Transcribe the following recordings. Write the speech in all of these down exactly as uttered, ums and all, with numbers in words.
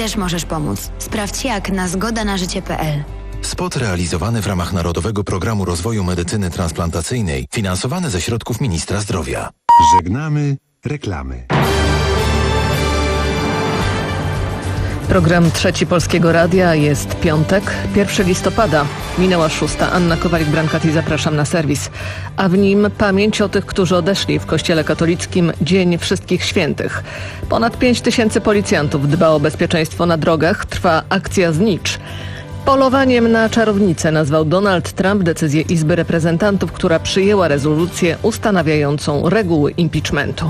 też możesz pomóc. Sprawdź jak na zgoda na życie kropka p l. Spot realizowany w ramach Narodowego Programu Rozwoju Medycyny Transplantacyjnej, finansowany ze środków Ministra Zdrowia. Żegnamy reklamy. Program Trzeci Polskiego Radia, jest piątek, pierwszego listopada. Minęła szósta. Anna Kowalik-Brankati, zapraszam na serwis. A w nim pamięć o tych, którzy odeszli w Kościele katolickim Dzień Wszystkich Świętych. Ponad pięć tysięcy policjantów dba o bezpieczeństwo na drogach. Trwa akcja Znicz. Polowaniem na czarownicę nazwał Donald Trump decyzję Izby Reprezentantów, która przyjęła rezolucję ustanawiającą reguły impeachmentu.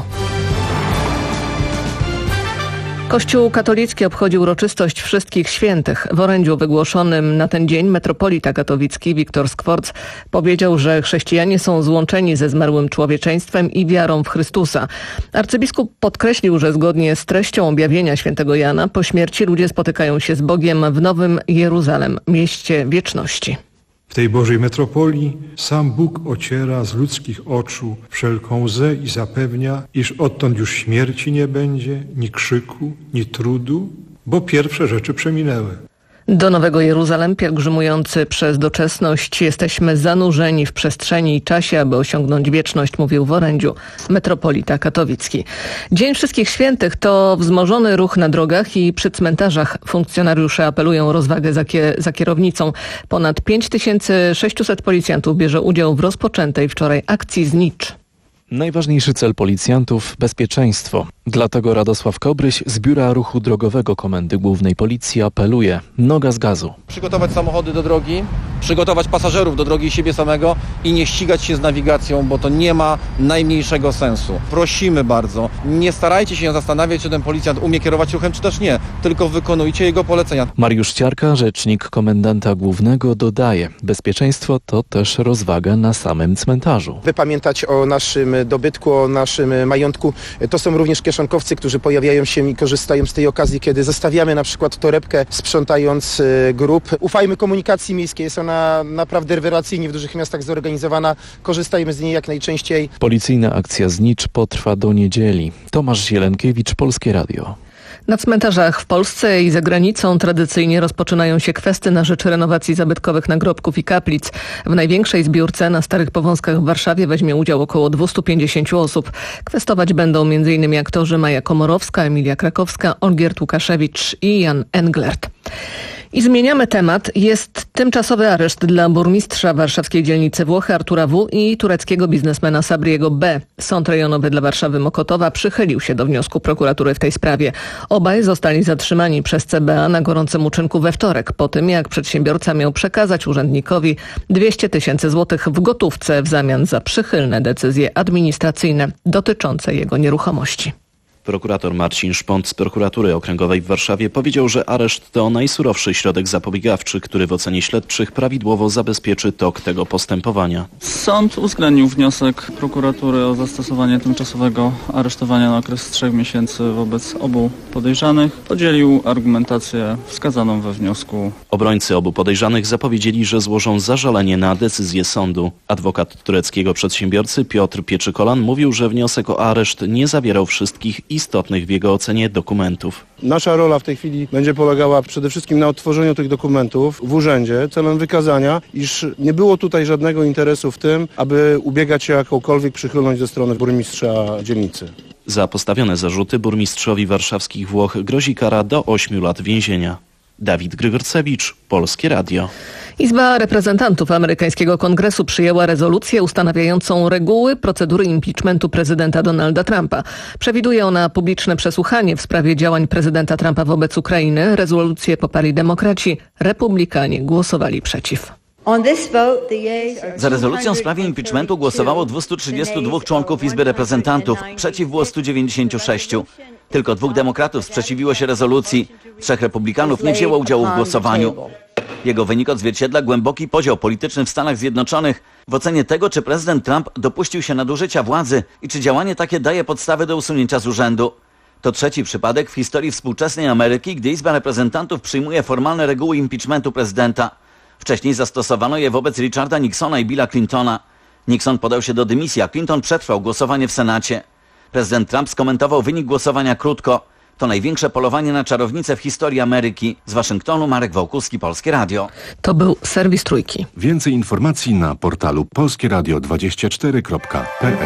Kościół katolicki obchodzi uroczystość Wszystkich Świętych. W orędziu wygłoszonym na ten dzień metropolita katowicki Wiktor Skworc powiedział, że chrześcijanie są złączeni ze zmarłym człowieczeństwem i wiarą w Chrystusa. Arcybiskup podkreślił, że zgodnie z treścią objawienia świętego Jana po śmierci ludzie spotykają się z Bogiem w Nowym Jeruzalem, mieście wieczności. W tej Bożej metropolii sam Bóg ociera z ludzkich oczu wszelką łzę i zapewnia, iż odtąd już śmierci nie będzie, ni krzyku, ni trudu, bo pierwsze rzeczy przeminęły. Do Nowego Jeruzalem pielgrzymujący przez doczesność jesteśmy zanurzeni w przestrzeni i czasie, aby osiągnąć wieczność, mówił w orędziu metropolita katowicki. Dzień Wszystkich Świętych to wzmożony ruch na drogach i przy cmentarzach. Funkcjonariusze apelują o rozwagę za, kie- za kierownicą. Ponad pięć tysięcy sześciuset policjantów bierze udział w rozpoczętej wczoraj akcji Znicz. Najważniejszy cel policjantów – bezpieczeństwo. Dlatego Radosław Kobryś z Biura Ruchu Drogowego Komendy Głównej Policji apeluje: noga z gazu. Przygotować samochody do drogi, przygotować pasażerów do drogi i siebie samego i nie ścigać się z nawigacją, bo to nie ma najmniejszego sensu. Prosimy bardzo, nie starajcie się zastanawiać, czy ten policjant umie kierować ruchem, czy też nie, tylko wykonujcie jego polecenia. Mariusz Ciarka, rzecznik komendanta głównego, dodaje: bezpieczeństwo to też rozwaga na samym cmentarzu. By pamiętać o naszym dobytku, o naszym majątku. To są również kieszonkowcy, którzy pojawiają się i korzystają z tej okazji, kiedy zostawiamy na przykład torebkę, sprzątając grób. Ufajmy komunikacji miejskiej, jest ona naprawdę rewelacyjnie w dużych miastach zorganizowana. Korzystajmy z niej jak najczęściej. Policyjna akcja Znicz potrwa do niedzieli. Tomasz Zielenkiewicz, Polskie Radio. Na cmentarzach w Polsce i za granicą tradycyjnie rozpoczynają się kwesty na rzecz renowacji zabytkowych nagrobków i kaplic. W największej zbiórce na Starych Powązkach w Warszawie weźmie udział około dwieście pięćdziesiąt osób. Kwestować będą m in aktorzy Maja Komorowska, Emilia Krakowska, Olgierd Łukaszewicz i Jan Englert. I zmieniamy temat. Jest tymczasowy areszt dla burmistrza warszawskiej dzielnicy Włochy Artura W. i tureckiego biznesmena Sabriego B. Sąd rejonowy dla Warszawy Mokotowa przychylił się do wniosku prokuratury w tej sprawie. Obaj zostali zatrzymani przez C B A na gorącym uczynku we wtorek, po tym jak przedsiębiorca miał przekazać urzędnikowi dwieście tysięcy złotych w gotówce w zamian za przychylne decyzje administracyjne dotyczące jego nieruchomości. Prokurator Marcin Szpont z Prokuratury Okręgowej w Warszawie powiedział, że areszt to najsurowszy środek zapobiegawczy, który w ocenie śledczych prawidłowo zabezpieczy tok tego postępowania. Sąd uwzględnił wniosek prokuratury o zastosowanie tymczasowego aresztowania na okres trzech miesięcy wobec obu podejrzanych. Podzielił argumentację wskazaną we wniosku. Obrońcy obu podejrzanych zapowiedzieli, że złożą zażalenie na decyzję sądu. Adwokat tureckiego przedsiębiorcy Piotr Pieczykolan mówił, że wniosek o areszt nie zawierał wszystkich istotnych w jego ocenie dokumentów. Nasza rola w tej chwili będzie polegała przede wszystkim na odtworzeniu tych dokumentów w urzędzie celem wykazania, iż nie było tutaj żadnego interesu w tym, aby ubiegać się o jakąkolwiek przychylność ze strony burmistrza dzielnicy. Za postawione zarzuty burmistrzowi warszawskich Włoch grozi kara do ośmiu lat więzienia. Dawid Grygorcewicz, Polskie Radio. Izba Reprezentantów amerykańskiego Kongresu przyjęła rezolucję ustanawiającą reguły procedury impeachmentu prezydenta Donalda Trumpa. Przewiduje ona publiczne przesłuchanie w sprawie działań prezydenta Trumpa wobec Ukrainy. Rezolucję poparli demokraci, republikanie głosowali przeciw. Za rezolucją w sprawie impeachmentu głosowało dwieście trzydzieści dwa członków Izby Reprezentantów, przeciw było stu dziewięćdziesięciu sześciu. Tylko dwóch demokratów sprzeciwiło się rezolucji, trzech republikanów nie wzięło udziału w głosowaniu. Jego wynik odzwierciedla głęboki podział polityczny w Stanach Zjednoczonych w ocenie tego, czy prezydent Trump dopuścił się nadużycia władzy i czy działanie takie daje podstawy do usunięcia z urzędu. To trzeci przypadek w historii współczesnej Ameryki, gdy Izba Reprezentantów przyjmuje formalne reguły impeachmentu prezydenta. Wcześniej zastosowano je wobec Richarda Nixona i Billa Clintona. Nixon podał się do dymisji, a Clinton przetrwał głosowanie w Senacie. Prezydent Trump skomentował wynik głosowania krótko. To największe polowanie na czarownicę w historii Ameryki. Z Waszyngtonu Marek Wałkuski, Polskie Radio. To był serwis Trójki. Więcej informacji na portalu polskie radio dwadzieścia cztery kropka p l.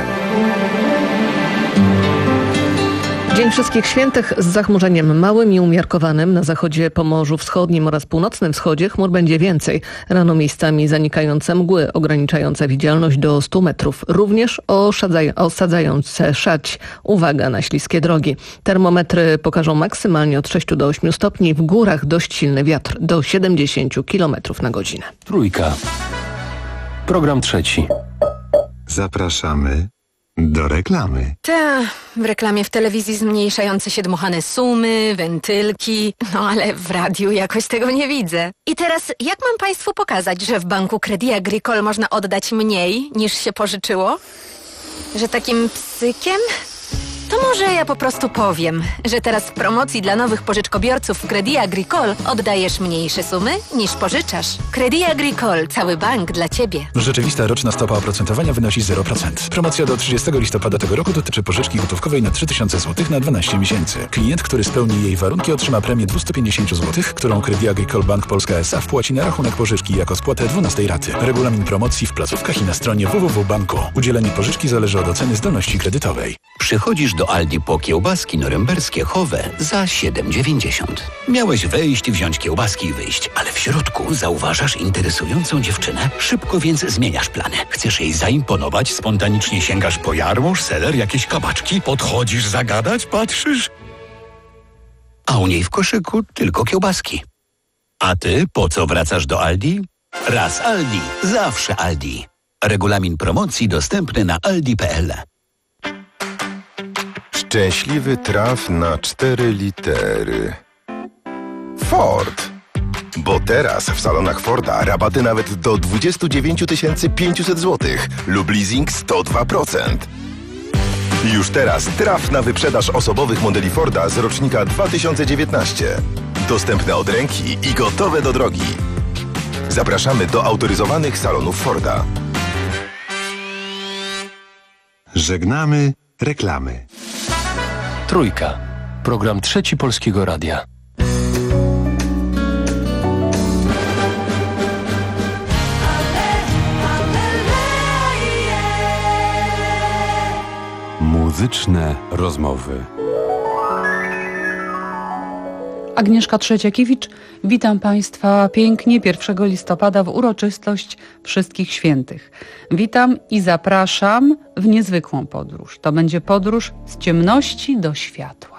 Dzień Wszystkich Świętych z zachmurzeniem małym i umiarkowanym. Na zachodzie, Pomorzu Wschodnim oraz północnym wschodzie chmur będzie więcej. Rano miejscami zanikające mgły ograniczające widzialność do stu metrów. Również oszadzaj- osadzające szać. Uwaga na śliskie drogi. Termometry pokażą maksymalnie od sześciu do ośmiu stopni. W górach dość silny wiatr do siedemdziesięciu kilometrów na godzinę. Trójka. Program trzeci. Zapraszamy do reklamy. Ta, w reklamie w telewizji zmniejszające się dmuchane sumy, wentylki, no ale w radiu jakoś tego nie widzę. I teraz jak mam Państwu pokazać, że w banku Crédit Agricole można oddać mniej niż się pożyczyło? Że takim psykiem? To może ja po prostu powiem, że teraz w promocji dla nowych pożyczkobiorców w Crédit Agricole oddajesz mniejsze sumy niż pożyczasz. Crédit Agricole, cały bank dla Ciebie. Rzeczywista roczna stopa oprocentowania wynosi zero procent. Promocja do trzydziestego listopada tego roku dotyczy pożyczki gotówkowej na trzy tysiące złotych na dwanaście miesięcy. Klient, który spełni jej warunki, otrzyma premię dwieście pięćdziesiąt złotych, którą Crédit Agricole Bank Polska S A wpłaci na rachunek pożyczki jako spłatę dwunastej raty. Regulamin promocji w placówkach i na stronie w w w kropka banku. Udzielenie pożyczki zależy od oceny zdolności kredytowej. Przychodzisz do Aldi po kiełbaski norymberskie Howe za siedem dziewięćdziesiąt. Miałeś wejść, wziąć kiełbaski i wyjść, ale w środku zauważasz interesującą dziewczynę. Szybko więc zmieniasz plany. Chcesz jej zaimponować, spontanicznie sięgasz po jarmuż, seler, jakieś kabaczki, podchodzisz zagadać, patrzysz, a u niej w koszyku tylko kiełbaski. A ty po co wracasz do Aldi? Raz Aldi, zawsze Aldi. Regulamin promocji dostępny na aldi kropka p l. Szczęśliwy traf na cztery litery. Ford. Bo teraz w salonach Forda rabaty nawet do dwadzieścia dziewięć tysięcy pięćset złotych lub leasing sto dwa procent. Już teraz traf na wyprzedaż osobowych modeli Forda z rocznika dwa tysiące dziewiętnastego. Dostępne od ręki i gotowe do drogi. Zapraszamy do autoryzowanych salonów Forda. Żegnamy reklamy. Trójka. Program trzeci Polskiego Radia. Muzyczne rozmowy. Agnieszka Trzeciakiewicz, witam Państwa pięknie pierwszego listopada w uroczystość Wszystkich Świętych. Witam i zapraszam w niezwykłą podróż. To będzie podróż z ciemności do światła.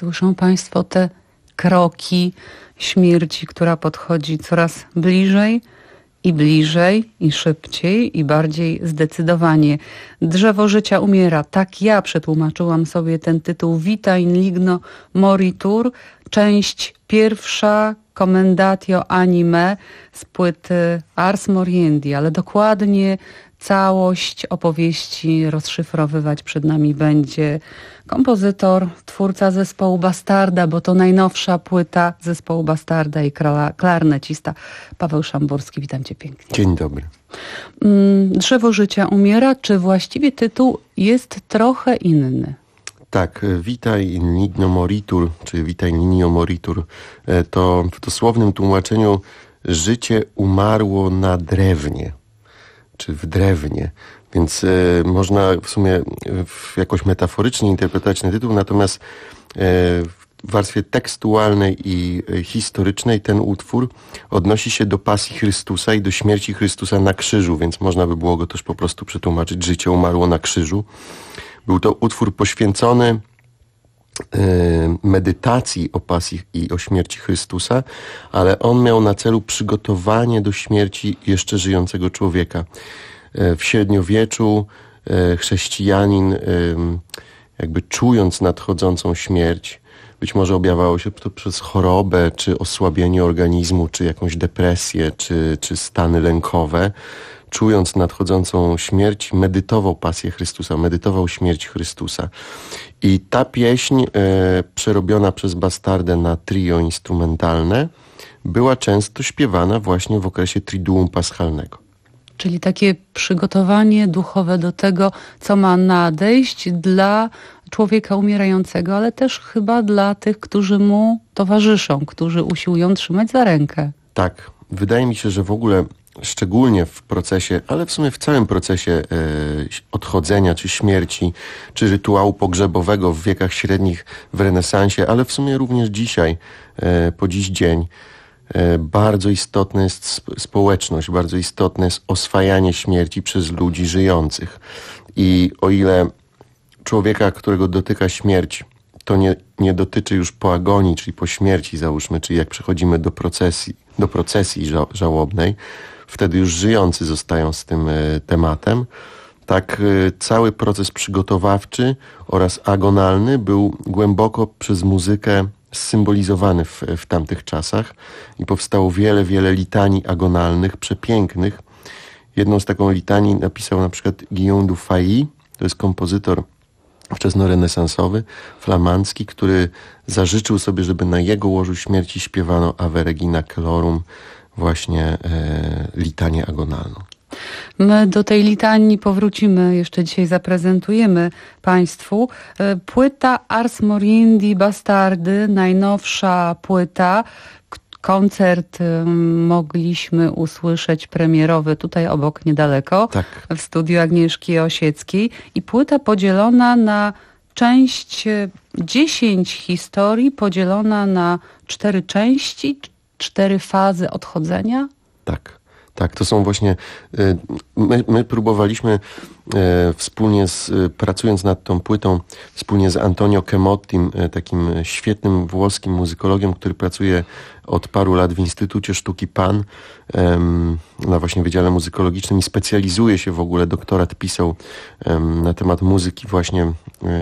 słyszą Państwo te kroki śmierci, która podchodzi coraz bliżej i bliżej, i szybciej, i bardziej zdecydowanie. Drzewo życia umiera. Tak ja przetłumaczyłam sobie ten tytuł Vita in ligno moritur, część pierwsza, Commendatio anime z płyty Ars Moriendi, ale dokładnie całość opowieści rozszyfrowywać przed nami będzie kompozytor, twórca zespołu Bastarda, bo to najnowsza płyta zespołu Bastarda i klarnecista Paweł Szamburski. Witam Cię pięknie. Dzień dobry. Drzewo życia umiera, czy właściwie tytuł jest trochę inny? Tak, Vita in ligno moritur, czy Vita in linio moritur, to w dosłownym tłumaczeniu życie umarło na drewnie, czy w drewnie. Więc e, można w sumie w jakoś metaforycznie interpretować ten tytuł, natomiast e, w warstwie tekstualnej i e, historycznej ten utwór odnosi się do pasji Chrystusa i do śmierci Chrystusa na krzyżu, więc można by było go też po prostu przetłumaczyć życie umarło na krzyżu. Był to utwór poświęcony e, medytacji o pasji i o śmierci Chrystusa, ale on miał na celu przygotowanie do śmierci jeszcze żyjącego człowieka. W średniowieczu chrześcijanin, jakby czując nadchodzącą śmierć, być może objawiało się to przez chorobę, czy osłabienie organizmu, czy jakąś depresję, czy, czy stany lękowe, czując nadchodzącą śmierć, medytował pasję Chrystusa, medytował śmierć Chrystusa. I ta pieśń e, przerobiona przez Bastardę na trio instrumentalne była często śpiewana właśnie w okresie Triduum Paschalnego. Czyli takie przygotowanie duchowe do tego, co ma nadejść dla człowieka umierającego, ale też chyba dla tych, którzy mu towarzyszą, którzy usiłują trzymać za rękę. Tak. Wydaje mi się, że w ogóle szczególnie w procesie, ale w sumie w całym procesie e, odchodzenia, czy śmierci, czy rytuału pogrzebowego w wiekach średnich, w renesansie, ale w sumie również dzisiaj, e, po dziś dzień, bardzo istotna jest społeczność, bardzo istotne jest oswajanie śmierci przez ludzi żyjących. I o ile człowieka, którego dotyka śmierć, to nie, nie dotyczy już po agonii, czyli po śmierci załóżmy, czyli jak przechodzimy do procesji, do procesji ża- żałobnej, wtedy już żyjący zostają z tym y, tematem. Tak y, cały proces przygotowawczy oraz agonalny był głęboko przez muzykę symbolizowany w, w tamtych czasach i powstało wiele, wiele litanii agonalnych, przepięknych. Jedną z taką litanii napisał na przykład Guillaume du Fay, to jest kompozytor wczesnorenesansowy, flamandzki, który zażyczył sobie, żeby na jego łożu śmierci śpiewano Ave Regina Coelorum, właśnie e, litanię agonalną. My do tej litanii powrócimy, jeszcze dzisiaj zaprezentujemy Państwu. Płyta Ars Moriendi Bastardy, najnowsza płyta. Koncert mogliśmy usłyszeć premierowy tutaj obok, niedaleko, tak, w studiu Agnieszki Osieckiej. I płyta podzielona na część, dziesięć historii, podzielona na cztery części, cztery fazy odchodzenia. Tak. Tak, to są właśnie, my, my próbowaliśmy e, wspólnie, z, pracując nad tą płytą, wspólnie z Antonio Chemottim, e, takim świetnym włoskim muzykologiem, który pracuje od paru lat w Instytucie Sztuki Pan, e, na właśnie Wydziale Muzykologicznym i specjalizuje się w ogóle, doktorat pisał e, na temat muzyki właśnie, e,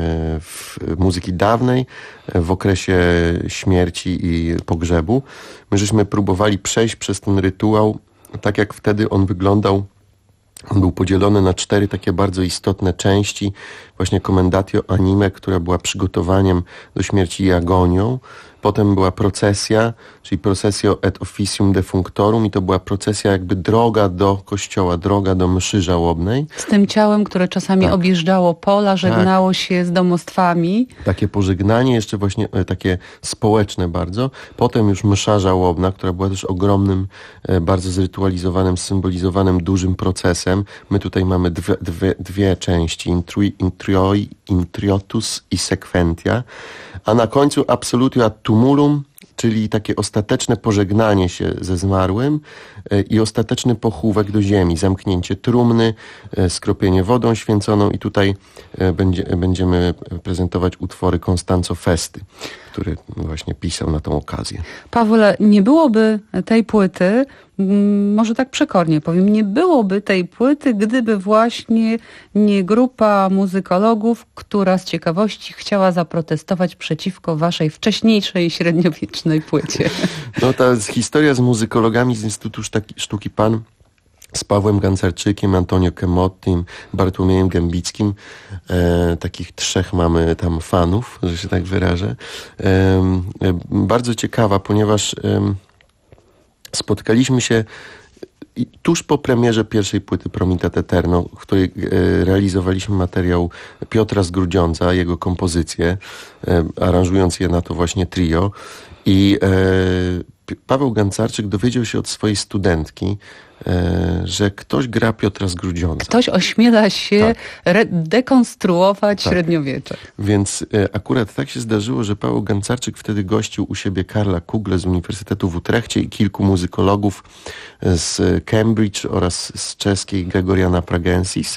w, muzyki dawnej, e, w okresie śmierci i pogrzebu. My żeśmy próbowali przejść przez ten rytuał, tak jak wtedy on wyglądał. On był podzielony na cztery takie bardzo istotne części. Właśnie Commendatio anime, która była przygotowaniem do śmierci i agonią. Potem była procesja, czyli procesio et officium defunctorum i to była procesja jakby droga do kościoła, droga do mszy żałobnej. Z tym ciałem, które czasami tak. objeżdżało pola, żegnało tak. się z domostwami. Takie pożegnanie, jeszcze właśnie takie społeczne bardzo. Potem już msza żałobna, która była też ogromnym, bardzo zrytualizowanym, symbolizowanym dużym procesem. My tutaj mamy dwie, dwie, dwie części, intrui, intrioi, intriotus i sequentia. A na końcu absolutio ad tumulum, czyli takie ostateczne pożegnanie się ze zmarłym i ostateczny pochówek do ziemi, zamknięcie trumny, skropienie wodą święconą i tutaj będzie, będziemy prezentować utwory Constanzo Festy, który właśnie pisał na tą okazję. Pawle, nie byłoby tej płyty, może tak przekornie powiem, nie byłoby tej płyty, gdyby właśnie nie grupa muzykologów, która z ciekawości chciała zaprotestować przeciwko waszej wcześniejszej średniowiecznej płycie. No ta historia z muzykologami z Instytutu Sztuki, Sztuki Pan, z Pawłem Gancarczykiem, Antonio Kemottim, Bartłomiejem Gębickim. E, takich trzech mamy tam fanów, że się tak wyrażę. E, e, bardzo ciekawa, ponieważ e, spotkaliśmy się tuż po premierze pierwszej płyty Promitat Eterno, w której e, realizowaliśmy materiał Piotra z Grudziądza, jego kompozycje, e, aranżując je na to właśnie trio. I e, Paweł Gancarczyk dowiedział się od swojej studentki, e, że ktoś gra Piotra z Grudziądza. Ktoś ośmiela się tak. re- dekonstruować tak. średniowiecze. Więc e, akurat tak się zdarzyło, że Paweł Gancarczyk wtedy gościł u siebie Karla Kugle z Uniwersytetu w Utrechcie i kilku muzykologów z Cambridge oraz z czeskiej Gregoriana Pragensis.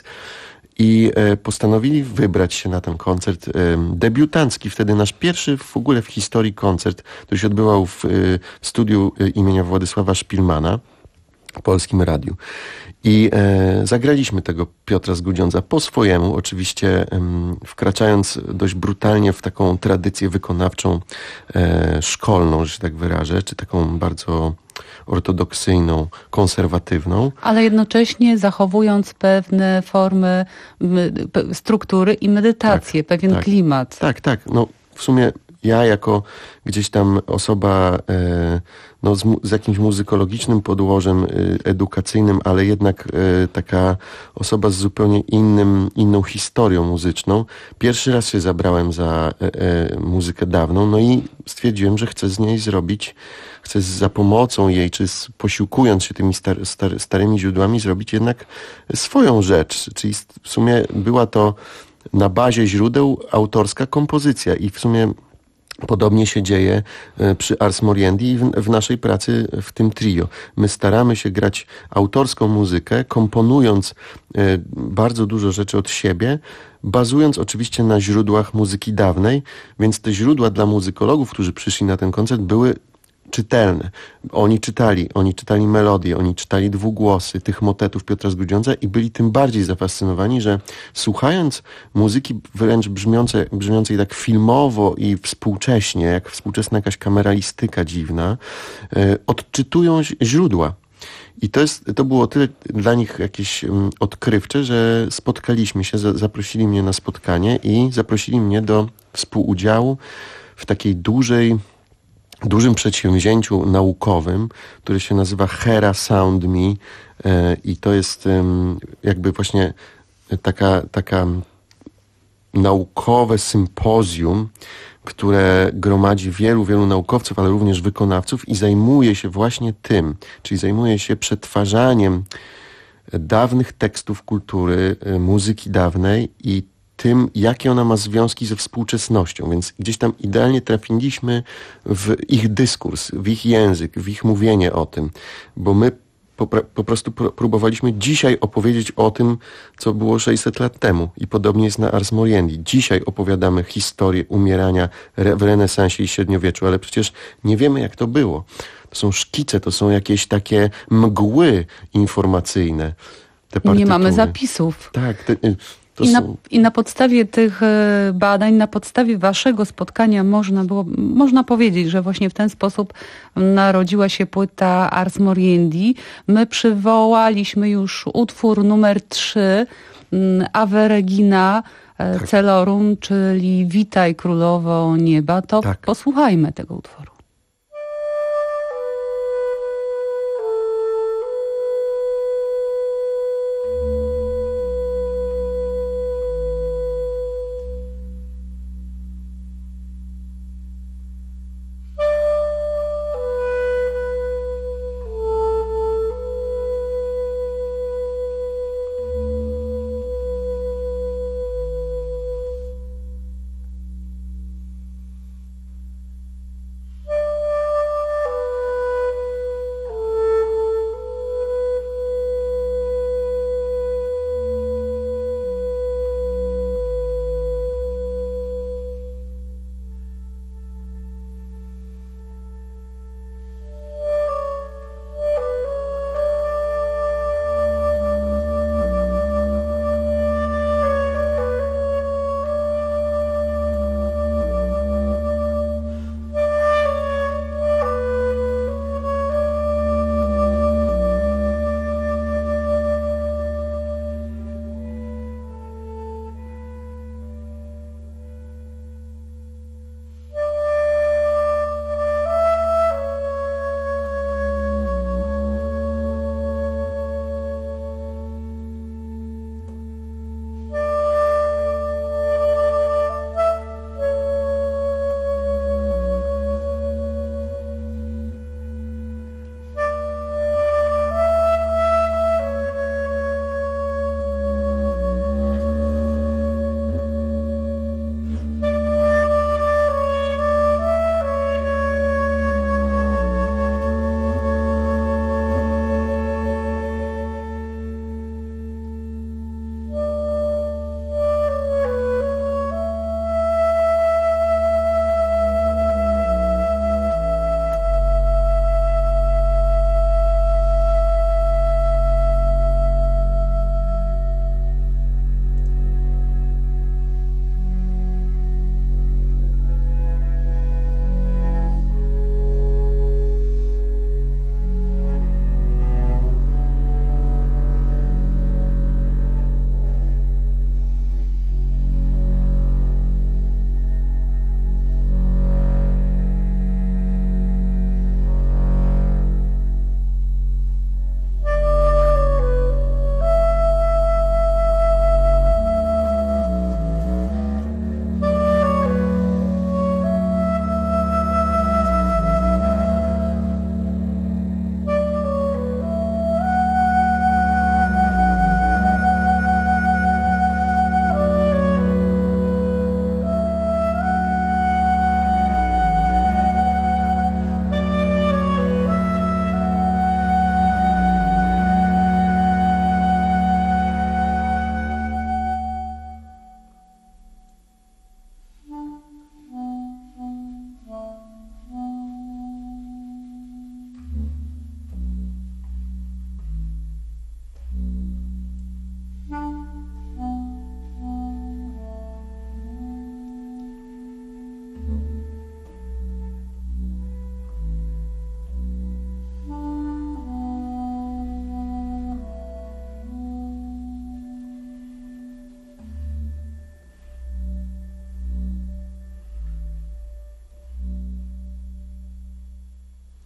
I e, postanowili wybrać się na ten koncert e, debiutancki, wtedy nasz pierwszy w ogóle w historii koncert, który się odbywał w, e, w studiu e, imienia Władysława Szpilmana w Polskim Radiu. I e, zagraliśmy tego Piotra z Grudziądza po swojemu, oczywiście e, wkraczając dość brutalnie w taką tradycję wykonawczą e, szkolną, że się tak wyrażę, czy taką bardzo ortodoksyjną, konserwatywną. Ale jednocześnie zachowując pewne formy pe- struktury i medytację, tak, pewien tak, klimat. Tak, tak. No w sumie ja jako gdzieś tam osoba e, no, z, mu- z jakimś muzykologicznym podłożem e, edukacyjnym, ale jednak e, taka osoba z zupełnie innym, inną historią muzyczną. Pierwszy raz się zabrałem za e, e, muzykę dawną, no i stwierdziłem, że chcę z niej zrobić, chcę za pomocą jej, czy z, posiłkując się tymi star, star, starymi źródłami, zrobić jednak swoją rzecz. Czyli w sumie była to na bazie źródeł autorska kompozycja i w sumie podobnie się dzieje przy Ars Moriendi i w, w naszej pracy w tym trio. My staramy się grać autorską muzykę, komponując e, bardzo dużo rzeczy od siebie, bazując oczywiście na źródłach muzyki dawnej, więc te źródła dla muzykologów, którzy przyszli na ten koncert, były czytelne. Oni czytali, oni czytali melodie, oni czytali dwugłosy tych motetów Piotra z Grudziądza i byli tym bardziej zafascynowani, że słuchając muzyki wręcz brzmiącej, brzmiącej tak filmowo i współcześnie, jak współczesna jakaś kameralistyka dziwna, e, odczytują źródła. I to, jest, to było tyle dla nich jakieś um, odkrywcze, że spotkaliśmy się, za, zaprosili mnie na spotkanie i zaprosili mnie do współudziału w takiej dużej dużym przedsięwzięciu naukowym, które się nazywa Hera Sound Me i to jest jakby właśnie taka, taka naukowe sympozjum, które gromadzi wielu, wielu naukowców, ale również wykonawców i zajmuje się właśnie tym, czyli zajmuje się przetwarzaniem dawnych tekstów kultury, muzyki dawnej i tym, jakie ona ma związki ze współczesnością, więc gdzieś tam idealnie trafiliśmy w ich dyskurs, w ich język, w ich mówienie o tym, bo my po, po prostu próbowaliśmy dzisiaj opowiedzieć o tym, co było sześćset lat temu i podobnie jest na Ars Moriendi. Dzisiaj opowiadamy historię umierania w renesansie i średniowieczu, ale przecież nie wiemy, jak to było. To są szkice, to są jakieś takie mgły informacyjne. Te partytuły. Nie mamy zapisów. Tak, te, I na, I na podstawie tych badań, na podstawie waszego spotkania można było, można powiedzieć, że właśnie w ten sposób narodziła się płyta Ars Moriendi. My przywołaliśmy już utwór numer trzy, Ave Regina tak. Celorum, czyli Witaj Królowo Nieba. To tak. Posłuchajmy tego utworu.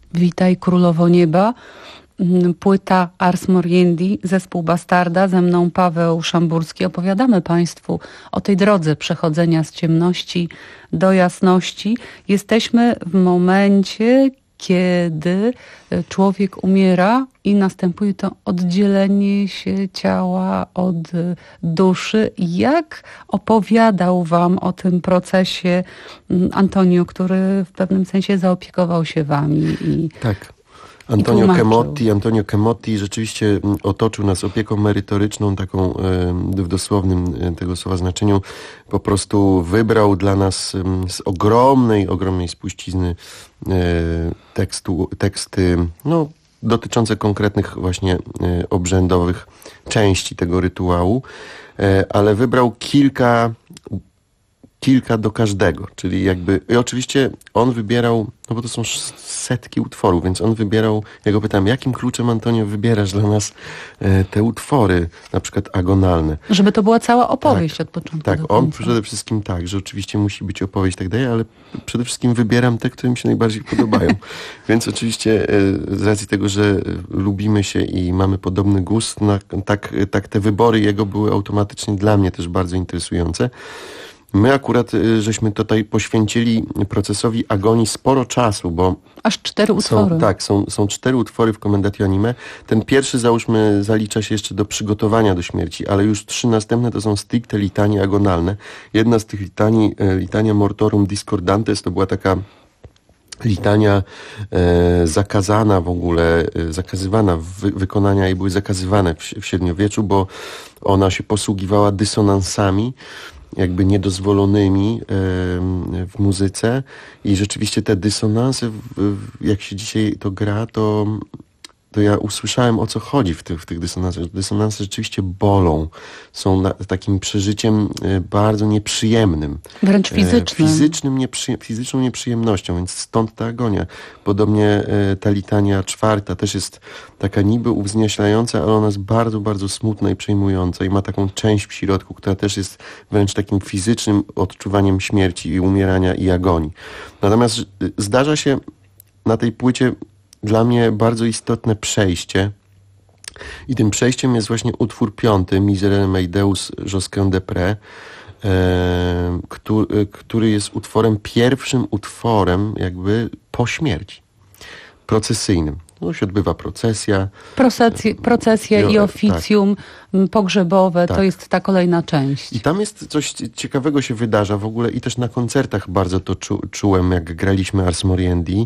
Witaj Królowo Nieba, płyta Ars Moriendi, zespół Bastarda, ze mną Paweł Szamburski. Opowiadamy Państwu o tej drodze przechodzenia z ciemności do jasności. Jesteśmy w momencie, kiedy człowiek umiera i następuje to oddzielenie się ciała od duszy. Jak opowiadał wam o tym procesie Antonio, który w pewnym sensie zaopiekował się wami? I, tak. Antonio Chemotti, Antonio Chemotti rzeczywiście otoczył nas opieką merytoryczną, taką w dosłownym tego słowa znaczeniu. Po prostu wybrał dla nas z ogromnej, ogromnej spuścizny tekstu, teksty no, dotyczące konkretnych właśnie obrzędowych części tego rytuału, ale wybrał kilka kilka do każdego, czyli jakby, i oczywiście on wybierał, no bo to są setki utworów, więc on wybierał, ja go pytałem, jakim kluczem, Antonio, wybierasz dla nas e, te utwory, na przykład agonalne. Żeby to była cała opowieść tak, od początku Tak, do on końca. przede wszystkim tak, że oczywiście musi być opowieść, tak dalej, ale przede wszystkim wybieram te, które mi się najbardziej podobają. Więc oczywiście e, z racji tego, że lubimy się i mamy podobny gust, na, tak, tak te wybory jego były automatycznie dla mnie też bardzo interesujące. My akurat żeśmy tutaj poświęcili procesowi agonii sporo czasu, bo... Aż cztery utwory. Są, tak, są, są cztery utwory w Commendatio Anime. Ten pierwszy, załóżmy, zalicza się jeszcze do przygotowania do śmierci, ale już trzy następne to są stricte litanie agonalne. Jedna z tych litanii, litania Mortorum Discordantes, to była taka litania e, zakazana w ogóle, e, zakazywana, wy, wykonania jej były zakazywane w, w średniowieczu, bo ona się posługiwała dysonansami, jakby niedozwolonymi w muzyce i rzeczywiście te dysonanse, jak się dzisiaj to gra, to, to ja usłyszałem, o co chodzi w tych, w tych dysonansach. Dysonanse rzeczywiście bolą. Są na, takim przeżyciem bardzo nieprzyjemnym. Wręcz fizycznym. Fizycznym nieprzyje, fizyczną nieprzyjemnością, więc stąd ta agonia. Podobnie ta litania czwarta też jest taka niby uwznieślająca, ale ona jest bardzo, bardzo smutna i przejmująca i ma taką część w środku, która też jest wręcz takim fizycznym odczuwaniem śmierci i umierania i agonii. Natomiast zdarza się na tej płycie dla mnie bardzo istotne przejście i tym przejściem jest właśnie utwór piąty, Miserere mei Deus Josquin de Pré, e, który, który jest utworem, pierwszym utworem jakby po śmierci, procesyjnym. No, się odbywa procesja. Procesje, procesje i, i oficjum tak. pogrzebowe, tak. To jest ta kolejna część. I tam jest coś ciekawego się wydarza w ogóle i też na koncertach bardzo to czu, czułem, jak graliśmy Ars Moriendi,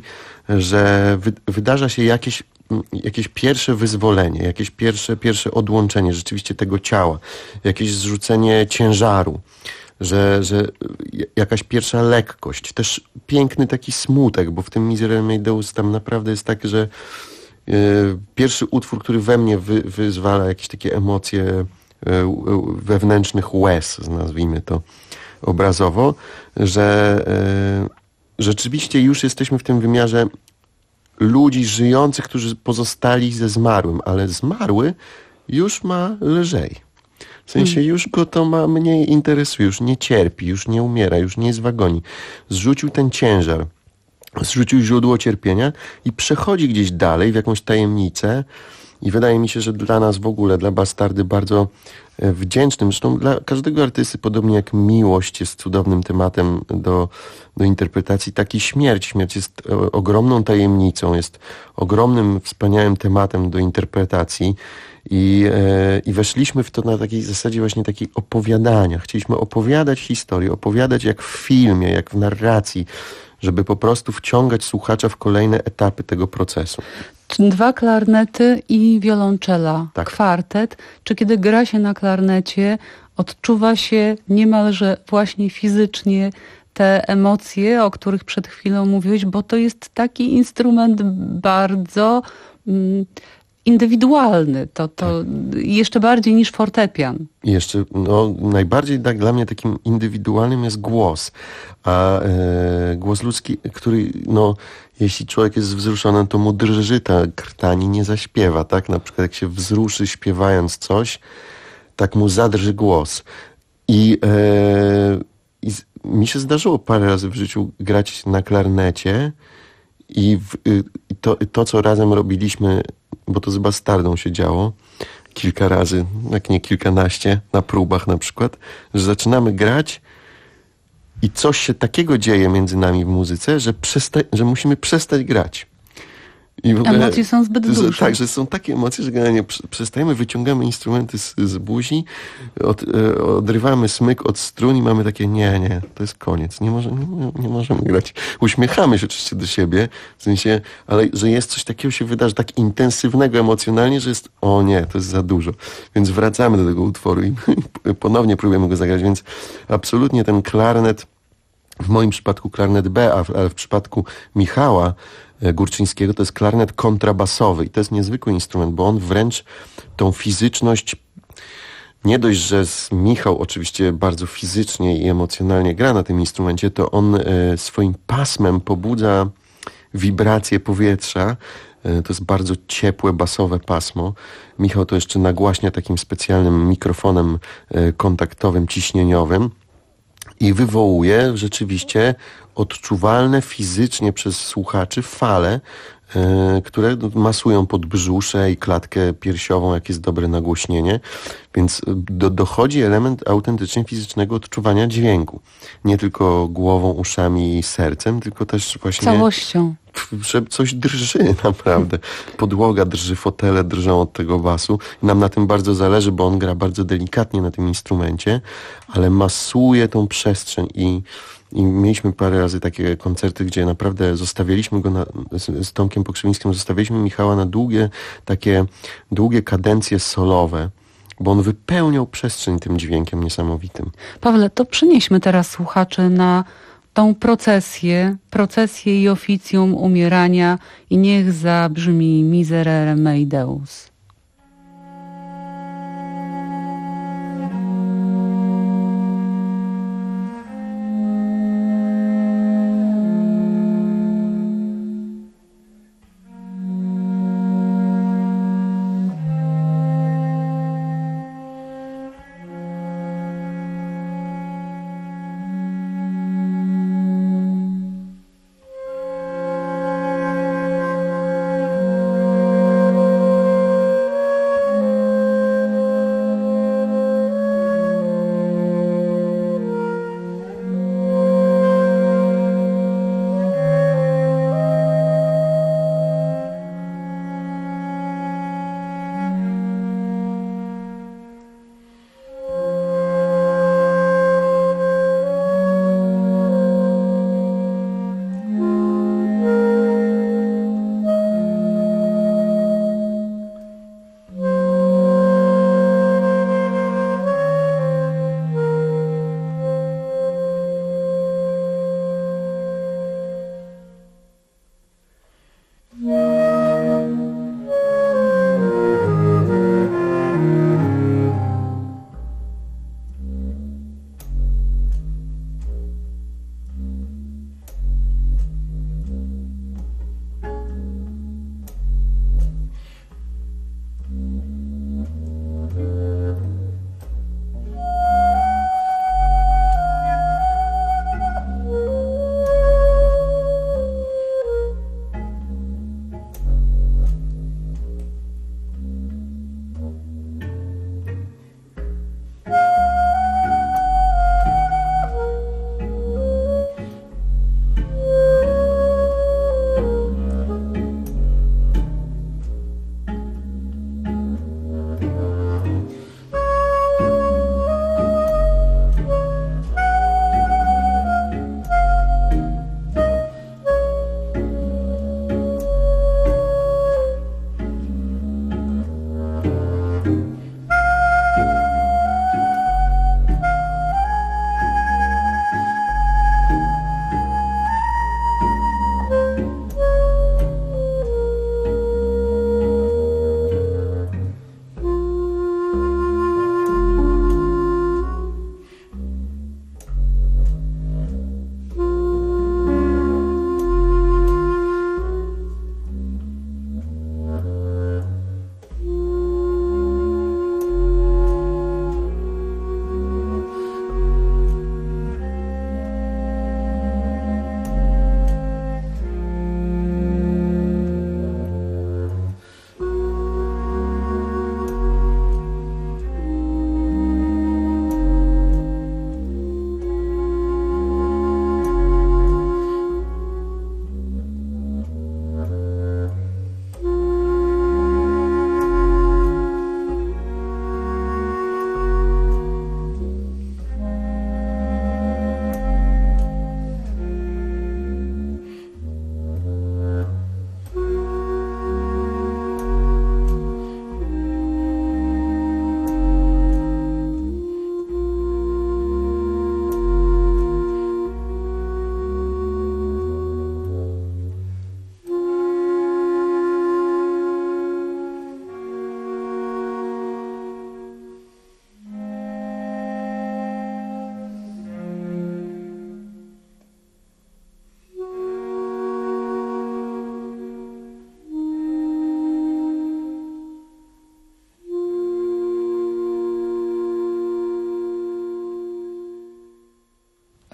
że wy, wydarza się jakieś, jakieś pierwsze wyzwolenie, jakieś pierwsze, pierwsze odłączenie rzeczywiście tego ciała, jakieś zrzucenie ciężaru. Że, że jakaś pierwsza lekkość, też piękny taki smutek, bo w tym Miserere mei Deus tam naprawdę jest tak, że y, pierwszy utwór, który we mnie wy, wyzwala jakieś takie emocje y, y, wewnętrznych łez, nazwijmy to obrazowo, że y, rzeczywiście już jesteśmy w tym wymiarze ludzi żyjących, którzy pozostali ze zmarłym, ale zmarły już ma lżej. W sensie już go to ma mniej interesuje, już nie cierpi, już nie umiera, już nie jest w agonii. Zrzucił ten ciężar, zrzucił źródło cierpienia i przechodzi gdzieś dalej w jakąś tajemnicę i wydaje mi się, że dla nas w ogóle, dla Bastardy bardzo wdzięcznym, zresztą dla każdego artysty, podobnie jak miłość jest cudownym tematem do, do interpretacji, tak i śmierć. Śmierć jest ogromną tajemnicą, jest ogromnym, wspaniałym tematem do interpretacji. I, e, I weszliśmy w to na takiej zasadzie właśnie takiej opowiadania. Chcieliśmy opowiadać historię, opowiadać jak w filmie, jak w narracji, żeby po prostu wciągać słuchacza w kolejne etapy tego procesu. Dwa klarnety i wiolonczela, tak. Kwartet. Czy kiedy gra się na klarnecie, odczuwa się niemalże właśnie fizycznie te emocje, o których przed chwilą mówiłeś, bo to jest taki instrument bardzo... Mm, indywidualny, to, to tak. Jeszcze bardziej niż fortepian. I jeszcze no, najbardziej tak dla mnie takim indywidualnym jest głos. A e, głos ludzki, który no, jeśli człowiek jest wzruszony, to mu drży ta krtani, nie zaśpiewa, tak? Na przykład jak się wzruszy śpiewając coś, tak mu zadrży głos. I, e, i mi się zdarzyło parę razy w życiu grać na klarnecie I w, y, to, to, co razem robiliśmy, bo to z Bastardą się działo kilka razy, jak nie kilkanaście, na próbach na przykład, że zaczynamy grać i coś się takiego dzieje między nami w muzyce, że, przesta- że musimy przestać grać. I w ogóle, emocje są zbyt duże. Że, tak, że są takie emocje, że generalnie przestajemy, wyciągamy instrumenty z, z buzi, od, e, odrywamy smyk od strun i mamy takie, nie, nie, to jest koniec, nie, może, nie, nie możemy grać. Uśmiechamy się oczywiście do siebie, w sensie, ale że jest coś takiego się wydarzy, tak intensywnego emocjonalnie, że jest, o nie, to jest za dużo. Więc wracamy do tego utworu i ponownie próbujemy go zagrać, więc absolutnie ten klarnet, w moim przypadku klarnet B, ale w przypadku Michała Górczyńskiego to jest klarnet kontrabasowy i to jest niezwykły instrument, bo on wręcz tą fizyczność, nie dość, że Michał oczywiście bardzo fizycznie i emocjonalnie gra na tym instrumencie, to on e, swoim pasmem pobudza wibracje powietrza. E, to jest bardzo ciepłe, basowe pasmo. Michał to jeszcze nagłaśnia takim specjalnym mikrofonem e, kontaktowym, ciśnieniowym i wywołuje rzeczywiście odczuwalne fizycznie przez słuchaczy fale, e, które masują podbrzusze i klatkę piersiową, jak jest dobre nagłośnienie. Więc do, dochodzi element autentycznie fizycznego odczuwania dźwięku. Nie tylko głową, uszami i sercem, tylko też właśnie... całością. Że coś drży naprawdę. Podłoga drży, fotele drżą od tego basu. I nam na tym bardzo zależy, bo on gra bardzo delikatnie na tym instrumencie, ale masuje tą przestrzeń i I mieliśmy parę razy takie koncerty, gdzie naprawdę zostawialiśmy go na, z, z Tomkiem Pokrzywińskim, zostawialiśmy Michała na długie, takie długie kadencje solowe, bo on wypełniał przestrzeń tym dźwiękiem niesamowitym. Pawle, to przenieśmy teraz słuchaczy na tą procesję, procesję i oficjum umierania i niech zabrzmi Miserere mei Deus.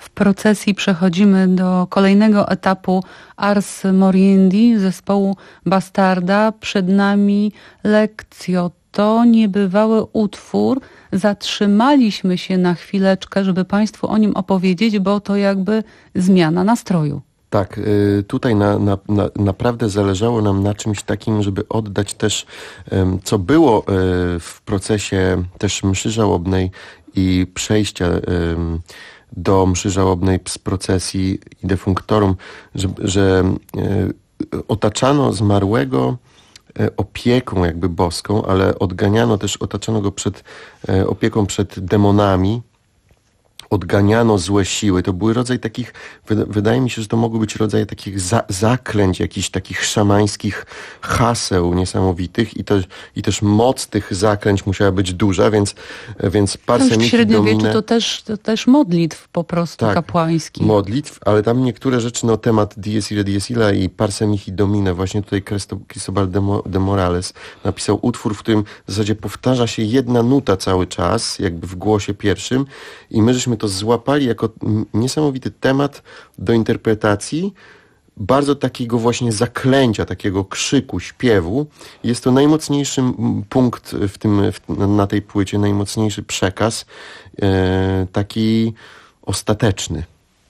w procesji przechodzimy do kolejnego etapu Ars Moriendi zespołu Bastarda. Przed nami Lectio. To niebywały utwór. Zatrzymaliśmy się na chwileczkę, żeby Państwu o nim opowiedzieć, bo to jakby zmiana nastroju. Tak, tutaj na, na, na, naprawdę zależało nam na czymś takim, żeby oddać też, co było w procesie też mszy żałobnej i przejścia do mszy żałobnej z procesji i defunctorum, że, że otaczano zmarłego opieką jakby boską, ale odganiano też, otaczano go przed opieką przed demonami, odganiano złe siły. To były rodzaj takich, wydaje mi się, że to mogły być rodzaje takich za, zaklęć, jakichś takich szamańskich haseł niesamowitych i, to, i też moc tych zaklęć musiała być duża, więc, więc Parsemiki w średniowieczu domine... to też, to też modlitw po prostu tak, kapłańskich. modlitw, ale tam niektóre rzeczy, no temat Dies Irae, Dies Illa i Parsemiki domine, właśnie tutaj Cristobal de, Mo, de Morales napisał utwór, w którym w zasadzie powtarza się jedna nuta cały czas, jakby w głosie pierwszym i my żeśmy to złapali jako niesamowity temat do interpretacji, bardzo takiego właśnie zaklęcia, takiego krzyku, śpiewu. Jest to najmocniejszy punkt w tym, w, na tej płycie, najmocniejszy przekaz, e, taki ostateczny.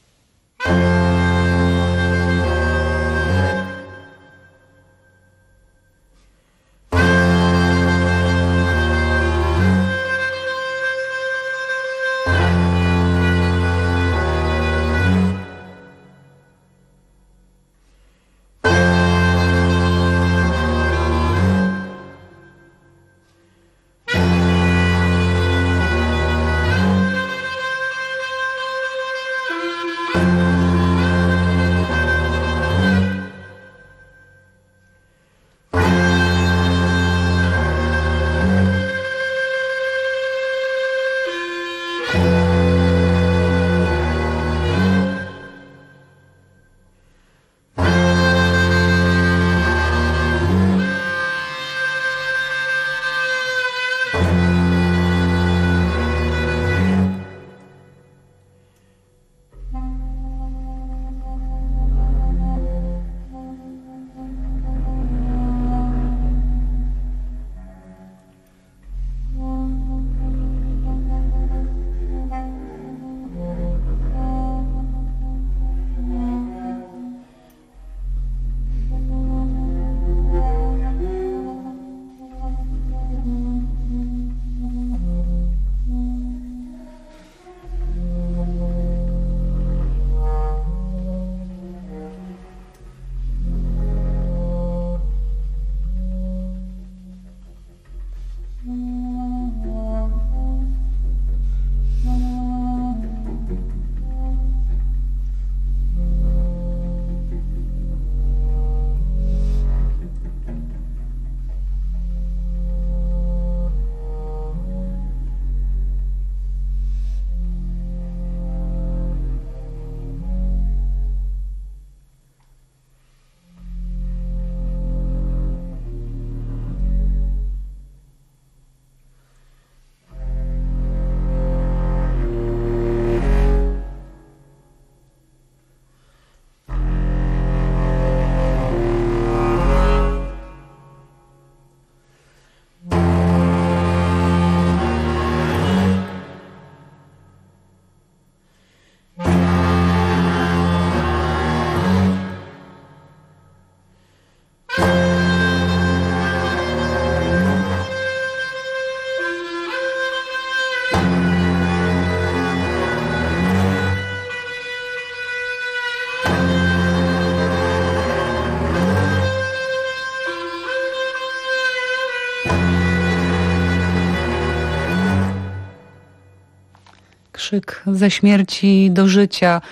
Krzyk ze śmierci do życia,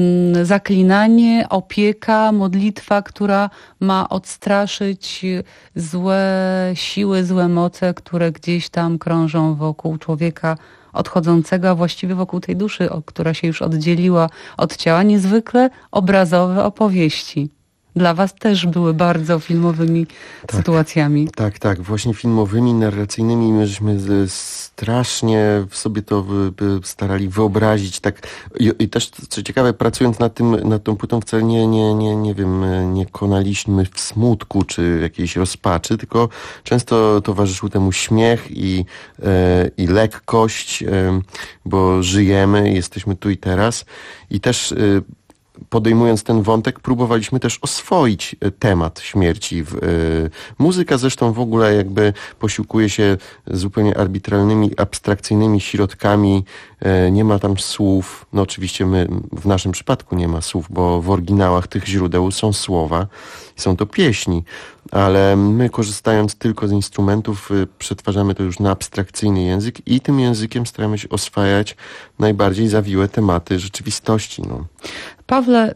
zaklinanie, opieka, modlitwa, która ma odstraszyć złe siły, złe moce, które gdzieś tam krążą wokół człowieka odchodzącego, a właściwie wokół tej duszy, która się już oddzieliła od ciała. Niezwykle obrazowe opowieści. dla was też były bardzo filmowymi tak, sytuacjami. Tak, tak. Właśnie filmowymi, narracyjnymi. My żeśmy strasznie sobie to starali wyobrazić. Tak. I, i też, co ciekawe, pracując nad tym, nad tą płytą wcale nie, nie, nie, nie wiem, nie konaliśmy w smutku czy jakiejś rozpaczy, tylko często towarzyszył temu śmiech i, e, i lekkość, e, bo żyjemy, jesteśmy tu i teraz. I też e, podejmując ten wątek, próbowaliśmy też oswoić temat śmierci. Muzyka zresztą w ogóle jakby posiłkuje się zupełnie arbitralnymi, abstrakcyjnymi środkami. Nie ma tam słów. No oczywiście my, w naszym przypadku nie ma słów, bo w oryginałach tych źródeł są słowa. Są to pieśni, ale my, korzystając tylko z instrumentów, przetwarzamy to już na abstrakcyjny język i tym językiem staramy się oswajać najbardziej zawiłe tematy rzeczywistości. No. Pawle,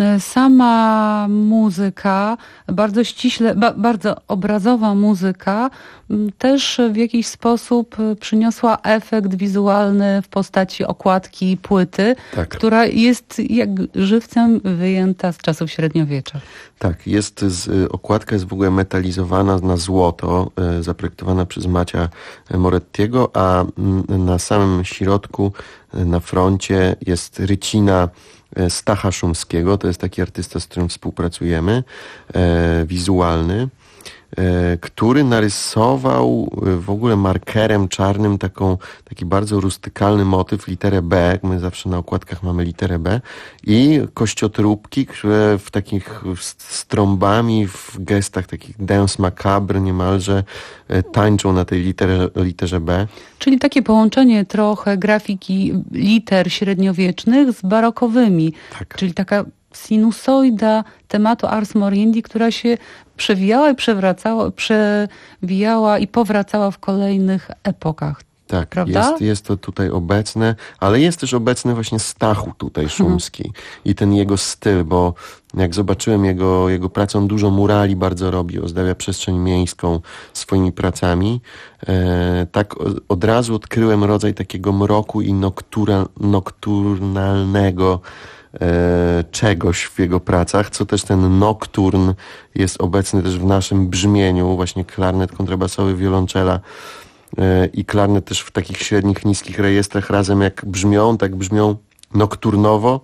sama muzyka, bardzo ściśle, ba, bardzo obrazowa muzyka też w jakiś sposób przyniosła efekt wizualny w postaci okładki płyty, tak, która jest jak żywcem wyjęta z czasów średniowiecza. Tak, jest z, okładka jest w ogóle metalizowana na złoto, e, zaprojektowana przez Macia Morettiego, a m, na samym środku, e, na froncie jest rycina Stacha Szumskiego, to jest taki artysta, z którym współpracujemy, e, wizualny, e, który narysował w ogóle markerem czarnym taką, taki bardzo rustykalny motyw, literę B, my zawsze na okładkach mamy literę B, i kościotróbki, które w takich z trąbami, w gestach takich dance macabre niemalże e, tańczą na tej literze, literze B. Czyli takie połączenie trochę grafiki liter średniowiecznych z barokowymi. Tak. Czyli taka sinusoida tematu Ars Moriendi, która się przewijała i przewracała, przewijała i powracała w kolejnych epokach. Tak, prawda? Jest, jest to tutaj obecne, ale jest też obecny właśnie Stachu tutaj Szumski hmm. i ten jego styl, bo jak zobaczyłem jego, jego pracę, on dużo murali bardzo robi, ozdabia przestrzeń miejską swoimi pracami. E, tak od razu odkryłem rodzaj takiego mroku i noktura, nokturnalnego e, czegoś w jego pracach, co też ten nokturn jest obecny też w naszym brzmieniu, właśnie klarnet kontrabasowy, wiolonczela i klarnet też w takich średnich, niskich rejestrach razem jak brzmią, tak brzmią nokturnowo.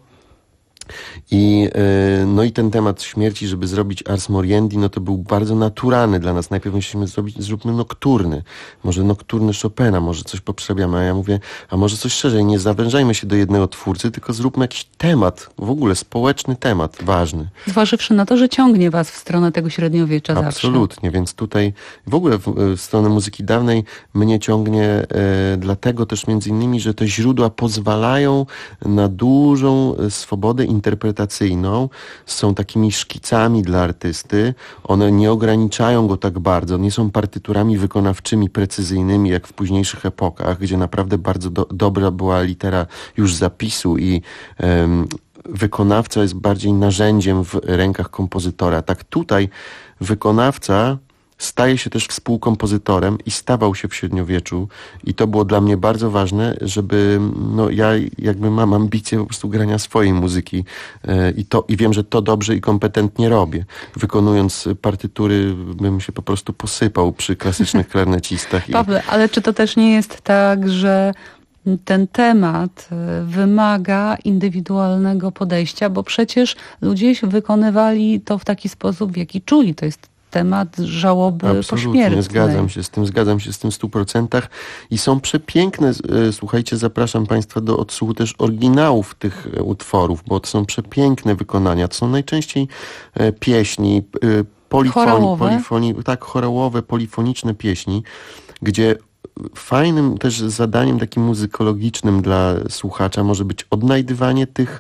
I, no i ten temat śmierci, żeby zrobić Ars Moriendi, no to był bardzo naturalny dla nas. Najpierw musieliśmy zrobić, zróbmy nokturny. Może nokturny Chopina, może coś poprzerabiamy. A ja mówię, a może coś szerzej, nie zawężajmy się do jednego twórcy, tylko zróbmy jakiś temat, w ogóle społeczny temat, ważny. Zważywszy na to, że ciągnie was w stronę tego średniowiecza zawsze. Absolutnie, więc tutaj w ogóle w, w stronę muzyki dawnej mnie ciągnie e, dlatego też między innymi, że te źródła pozwalają na dużą swobodę interpretacyjną, są takimi szkicami dla artysty, one nie ograniczają go tak bardzo, nie są partyturami wykonawczymi, precyzyjnymi, jak w późniejszych epokach, gdzie naprawdę bardzo do, dobra była litera już zapisu i um, wykonawca jest bardziej narzędziem w rękach kompozytora. Tak tutaj wykonawca staje się też współkompozytorem i stawał się w średniowieczu i to było dla mnie bardzo ważne, żeby, no ja jakby mam ambicje po prostu grania swojej muzyki yy, i to i wiem, że to dobrze i kompetentnie robię. Wykonując partytury bym się po prostu posypał przy klasycznych klarnecistach. Pawle, i... ale czy to też nie jest tak, że ten temat wymaga indywidualnego podejścia, bo przecież ludzie wykonywali to w taki sposób, w jaki czuli. To jest temat żałoby Absolutnie, pośmiertnej. zgadzam się z tym, zgadzam się z tym w stu procentach i są przepiękne, słuchajcie, zapraszam Państwa do odsłuchu też oryginałów tych utworów, bo to są przepiękne wykonania, to są najczęściej pieśni, polifoni, polifoni, tak, chorałowe, polifoniczne pieśni, gdzie fajnym też zadaniem takim muzykologicznym dla słuchacza może być odnajdywanie tych,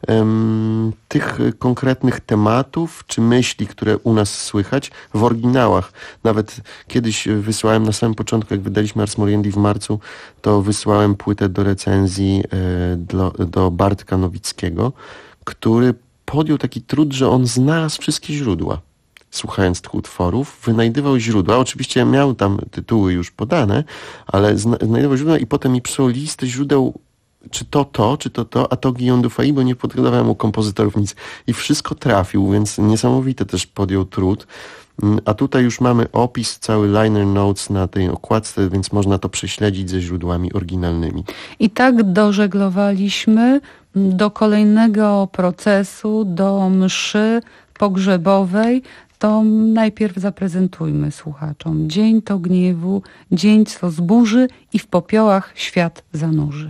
um, tych konkretnych tematów czy myśli, które u nas słychać w oryginałach. Nawet kiedyś wysłałem na samym początku, jak wydaliśmy Ars Moriendi w marcu, to wysłałem płytę do recenzji e, do, do Bartka Nowickiego, który podjął taki trud, że on znalazł wszystkie źródła. Słuchając tych utworów, wynajdywał źródła. Oczywiście miał tam tytuły już podane, ale znajdował źródła i potem mi przysłał listę źródeł czy to to, czy to to, a to Guillaume Dufay, bo nie podawałem mu kompozytorów nic. I wszystko trafił, więc niesamowite też podjął trud. A tutaj już mamy opis, cały liner notes na tej okładce, więc można to prześledzić ze źródłami oryginalnymi. I tak dożeglowaliśmy do kolejnego procesu, do mszy pogrzebowej. To najpierw zaprezentujmy słuchaczom. Dzień to gniewu, dzień co zburzy i w popiołach świat zanurzy.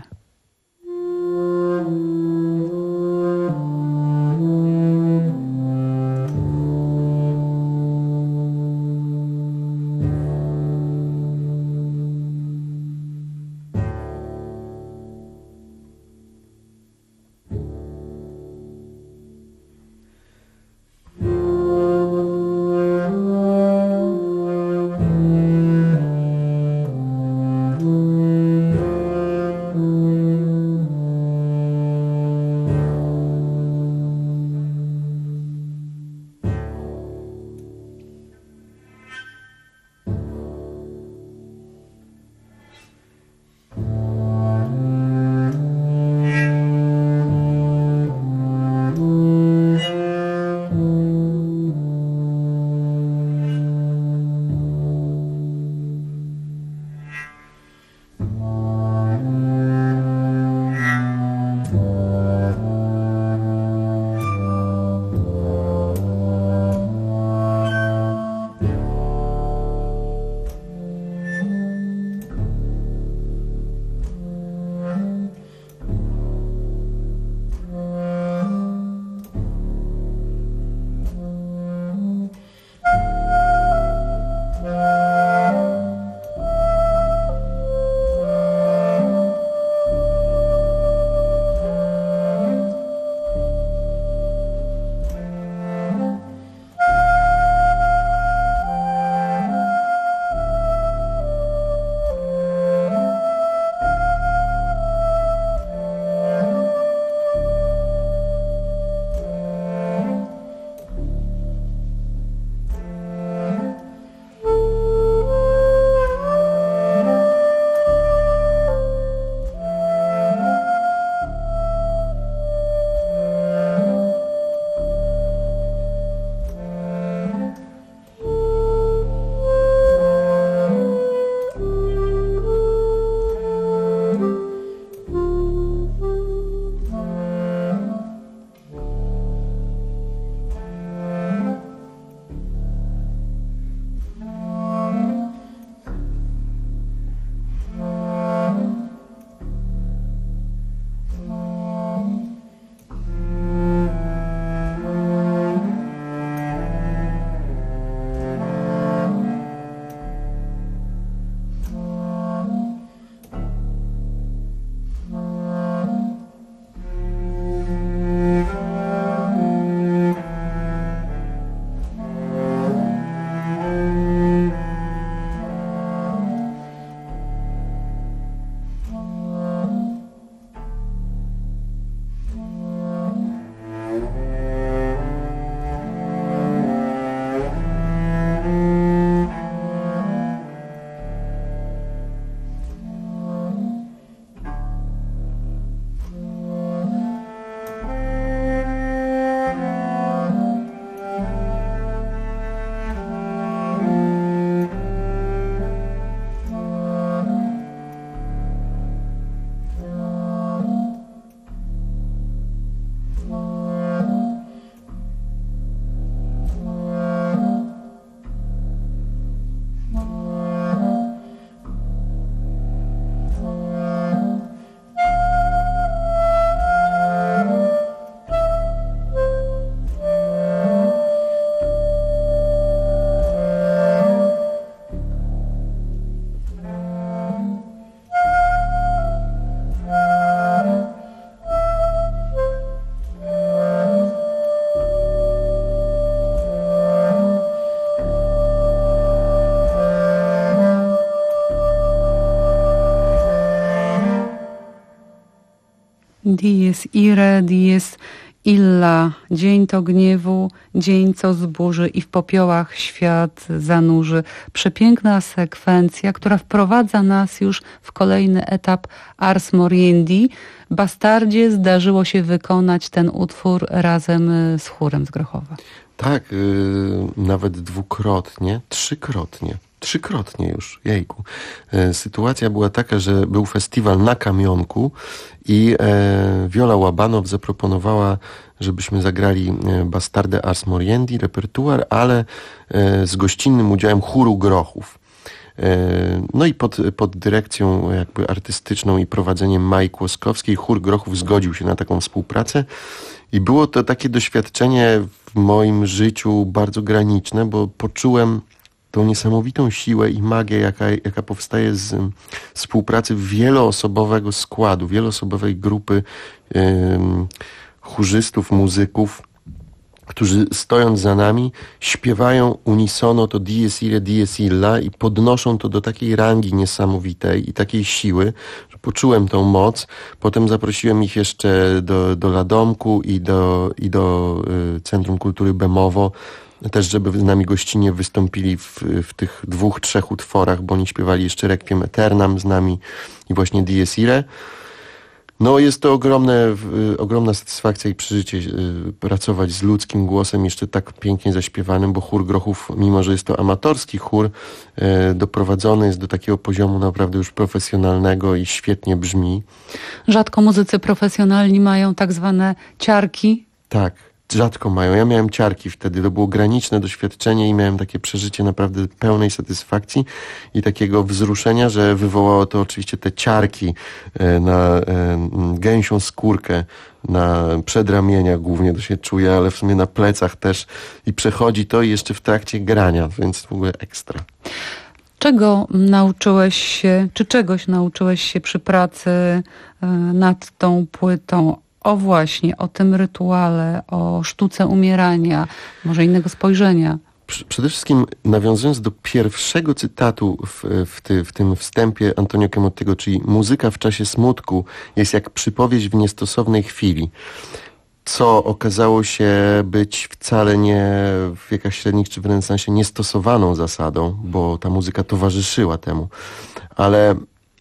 Dies irae, dies Illa, dzień to gniewu, dzień co zburzy i w popiołach świat zanurzy. Przepiękna sekwencja, która wprowadza nas już w kolejny etap Ars Moriendi. Bastardzie zdarzyło się wykonać ten utwór razem z chórem z Grochowa. Tak, yy, nawet dwukrotnie, trzykrotnie. Trzykrotnie już, jejku. E, sytuacja była taka, że był festiwal na Kamionku i e, Wiola Łabanow zaproponowała, żebyśmy zagrali e, Bastardę Ars Moriendi, repertuar, ale e, z gościnnym udziałem chóru Grochów. E, no i pod, pod dyrekcją jakby artystyczną i prowadzeniem Mai Kłoskowskiej chór Grochów zgodził się na taką współpracę i było to takie doświadczenie w moim życiu bardzo graniczne, bo poczułem tą niesamowitą siłę i magię, jaka, jaka powstaje z um, współpracy wieloosobowego składu, wieloosobowej grupy um, chórzystów, muzyków, którzy stojąc za nami śpiewają unisono to Dies Irae, Dies Illa i podnoszą to do takiej rangi niesamowitej i takiej siły, że poczułem tą moc. Potem zaprosiłem ich jeszcze do, do Ladomku i do, i do y, Centrum Kultury Bemowo, też żeby z nami gościnnie wystąpili w, w tych dwóch, trzech utworach, bo oni śpiewali jeszcze Requiem Aeternam z nami i właśnie Dies Irae. No jest to ogromne, ogromna satysfakcja i przeżycie pracować z ludzkim głosem, jeszcze tak pięknie zaśpiewanym, bo chór Grochów, mimo że jest to amatorski chór, doprowadzony jest do takiego poziomu naprawdę już profesjonalnego i świetnie brzmi. Rzadko muzycy profesjonalni mają tak zwane ciarki. Tak. Rzadko mają. Ja miałem ciarki wtedy. To było graniczne doświadczenie i miałem takie przeżycie naprawdę pełnej satysfakcji i takiego wzruszenia, że wywołało to oczywiście te ciarki na gęsią skórkę, na przedramieniach głównie to się czuje, ale w sumie na plecach też i przechodzi to i jeszcze w trakcie grania, więc w ogóle ekstra. Czego nauczyłeś się, czy czegoś nauczyłeś się przy pracy nad tą płytą? O właśnie, o tym rytuale, o sztuce umierania, może innego spojrzenia. Przede wszystkim nawiązując do pierwszego cytatu w, w, ty, w tym wstępie Antonio Camottiego, czyli muzyka w czasie smutku jest jak przypowieść w niestosownej chwili, co okazało się być wcale nie w wiekach średnich czy w renesansie niestosowaną zasadą, bo ta muzyka towarzyszyła temu, ale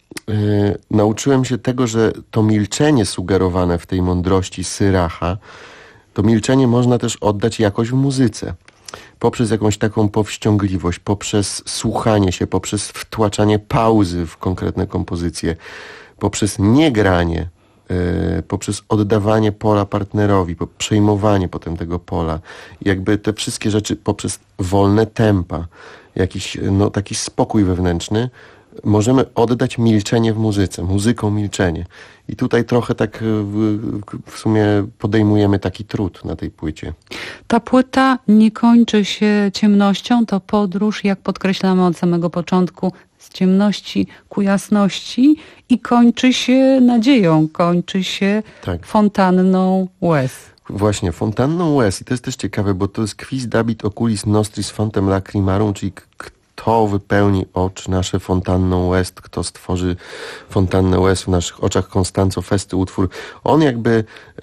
Yy, nauczyłem się tego, że to milczenie sugerowane w tej mądrości Syracha, to milczenie można też oddać jakoś w muzyce. Poprzez jakąś taką powściągliwość, poprzez słuchanie się, poprzez wtłaczanie pauzy w konkretne kompozycje, poprzez niegranie, yy, poprzez oddawanie pola partnerowi, przejmowanie potem tego pola. Jakby te wszystkie rzeczy poprzez wolne tempa, jakiś no, taki spokój wewnętrzny, możemy oddać milczenie w muzyce, muzyką milczenie. I tutaj trochę tak w, w sumie podejmujemy taki trud na tej płycie. Ta płyta nie kończy się ciemnością, to podróż, jak podkreślamy od samego początku, z ciemności ku jasności i kończy się nadzieją, kończy się tak. fontanną łez. Właśnie, fontanną łez. I to jest też ciekawe, bo to jest quis dabit oculis nostris fontem lacrimarum, czyli kto wypełni oczy nasze fontanną łez, kto stworzy fontannę łez w naszych oczach. Constanzo Festy utwór. On jakby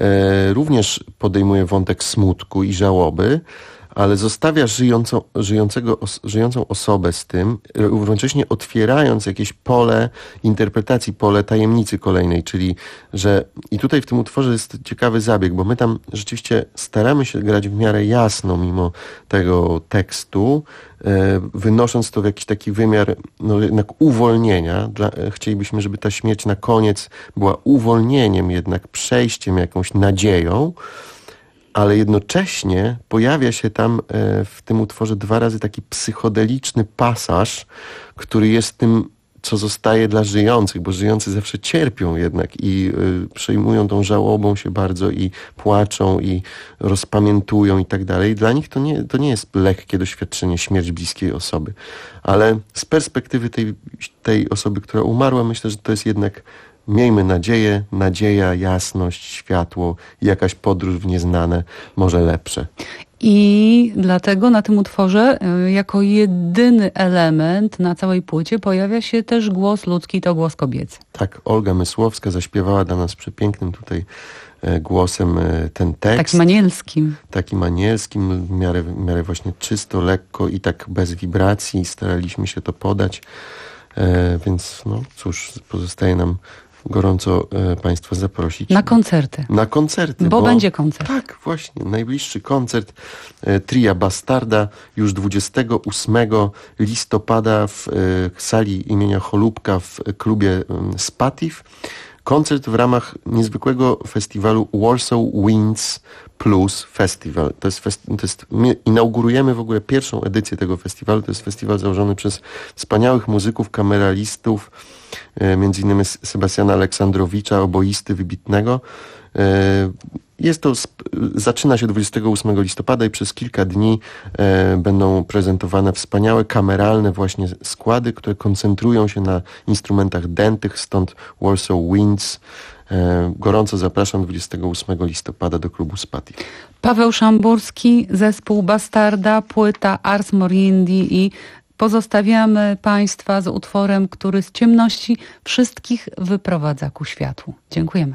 e, również podejmuje wątek smutku i żałoby, ale zostawia żyjącą, żyjącego, os, żyjącą osobę z tym, równocześnie otwierając jakieś pole interpretacji, pole tajemnicy kolejnej, czyli że i tutaj w tym utworze jest ciekawy zabieg, bo my tam rzeczywiście staramy się grać w miarę jasno mimo tego tekstu, e, wynosząc to w jakiś taki wymiar no, jednak uwolnienia. Dla, e, chcielibyśmy, żeby ta śmierć na koniec była uwolnieniem, jednak przejściem, jakąś nadzieją, ale jednocześnie pojawia się tam e, w tym utworze dwa razy taki psychodeliczny pasaż, który jest tym, co zostaje dla żyjących, bo żyjący zawsze cierpią jednak i y, przejmują tą żałobą się bardzo i płaczą i rozpamiętują i tak dalej. Dla nich to nie, to nie jest lekkie doświadczenie, śmierć bliskiej osoby, ale z perspektywy tej, tej osoby, która umarła, myślę, że to jest jednak, miejmy nadzieję, nadzieja, jasność, światło i jakaś podróż w nieznane, może lepsze. I dlatego na tym utworze jako jedyny element na całej płycie pojawia się też głos ludzki, to głos kobiecy. Tak, Olga Mysłowska zaśpiewała dla nas przepięknym tutaj głosem ten tekst. Takim anielskim. Takim anielskim, w miarę, w miarę właśnie czysto, lekko i tak bez wibracji. Staraliśmy się to podać. E, więc no cóż, pozostaje nam gorąco e, Państwa zaprosić. Na koncerty. Na koncerty. Bo, bo będzie koncert. Tak, właśnie. Najbliższy koncert e, Tria Bastarda już dwudziestego ósmego listopada w e, sali imienia Cholubka w klubie e, Spatif. Koncert w ramach niezwykłego festiwalu Warsaw Winds Plus Festival. To jest, fest, to jest, my inaugurujemy w ogóle pierwszą edycję tego festiwalu. To jest festiwal założony przez wspaniałych muzyków, kameralistów, e, między innymi Sebastiana Aleksandrowicza, oboisty wybitnego. E, Jest to, zaczyna się dwudziestego ósmego listopada i przez kilka dni e, będą prezentowane wspaniałe, kameralne właśnie składy, które koncentrują się na instrumentach dętych, stąd Warsaw Winds. E, gorąco zapraszam dwudziestego ósmego listopada do klubu Spatif. Paweł Szamburski, zespół Bastarda, płyta Ars Moriendi i pozostawiamy Państwa z utworem, który z ciemności wszystkich wyprowadza ku światłu. Dziękujemy.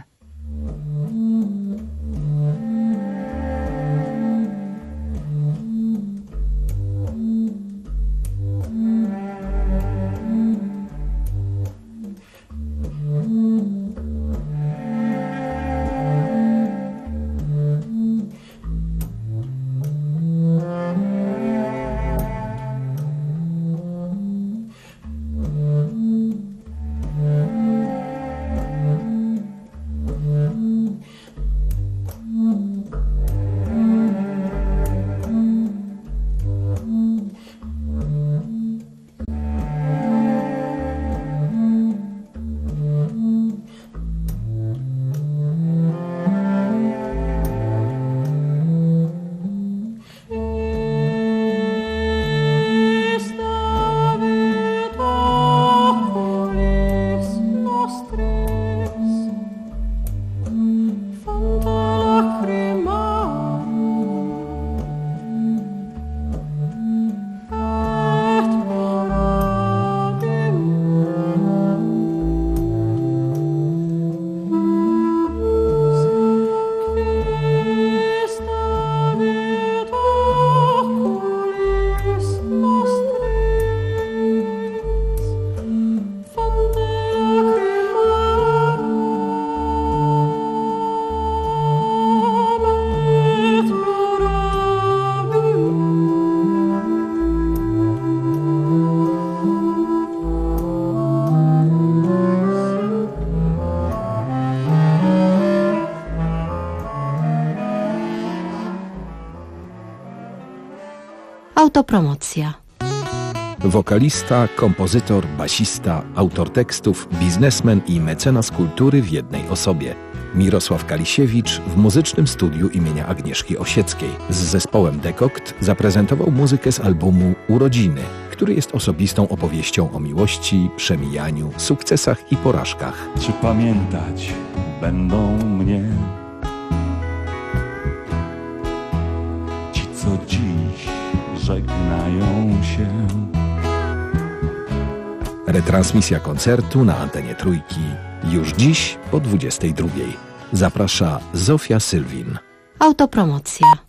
Autopromocja. Wokalista, kompozytor, basista, autor tekstów, biznesmen i mecenas kultury w jednej osobie. Mirosław Kalisiewicz w muzycznym studiu imienia Agnieszki Osieckiej z zespołem Dekokt zaprezentował muzykę z albumu Urodziny, który jest osobistą opowieścią o miłości, przemijaniu, sukcesach i porażkach. Czy pamiętać będą mnie ci, co dziś żegnają się? Retransmisja koncertu na antenie Trójki już dziś po dwudziestej drugiej. Zaprasza Zofia Sylwin. Autopromocja.